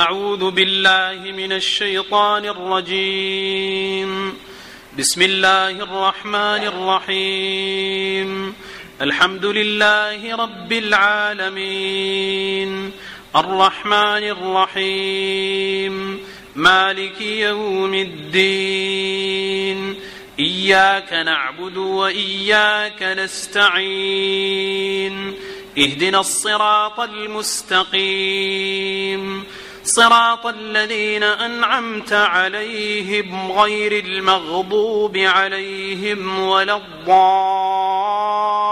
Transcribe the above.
أعوذ بالله من الشيطان الرجيم. بسم الله الرحمن الرحيم. الحمد لله رب العالمين، الرحمن الرحيم، مالك يوم الدين، إياك نعبد وإياك نستعين، اهدنا الصراط المستقيم، صراط الذين أنعمت عليهم غير المغضوب عليهم ولا الضالين.